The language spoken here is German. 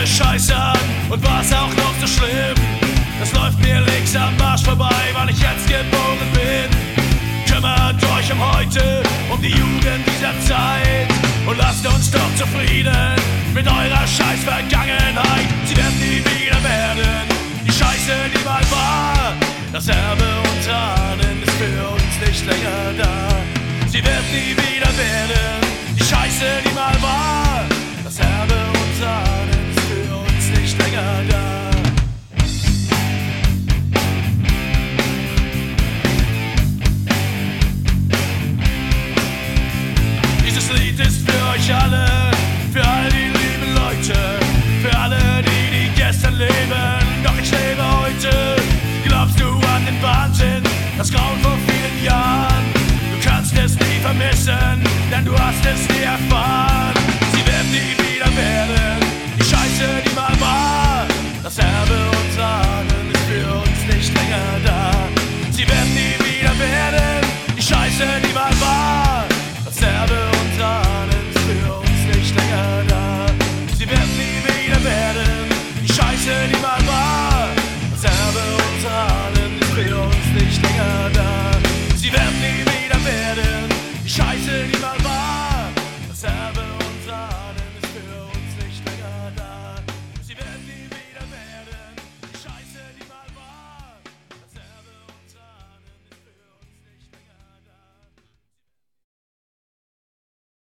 Scheiße an und war's auch noch so schlimm. Das läuft mir links am Arsch vorbei, weil ich jetzt geboren bin. Kümmert euch um heute, um die Jugend dieser Zeit und lasst uns doch zufrieden mit eurer scheiß Vergangenheit. Sie werden nie wieder werden, die Scheiße, die mal war. Das Erbe und Ahnen ist für uns nicht länger da. Sie wird nie wieder werden, die Scheiße, die mal war. Das Erbe und Ahnen ist für uns nicht länger da. Dieses Lied ist für euch alle, für all die lieben Leute, für alle, die gestern leben, doch ich lebe heute. Glaubst du an den Wahnsinn, das Grauen vor vielen Jahren? Du kannst es nie vermissen, denn du hast es nie erfahren.